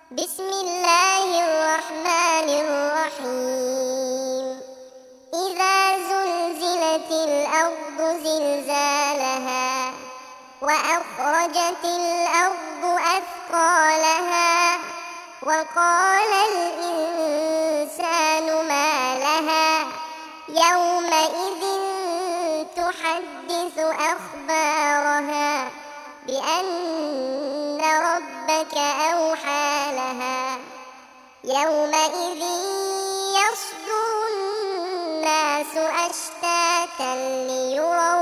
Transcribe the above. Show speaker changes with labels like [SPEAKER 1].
[SPEAKER 1] بسم الله الرحمن الرحيم إذا زلزلت الأرض زلزالها وأخرجت الأرض أثقالها وقال الإنسان ما لها يومئذ تحدث أخبارها بأن ربك أوحى لها يومئذ يصدر الناس أشتاتا ليروا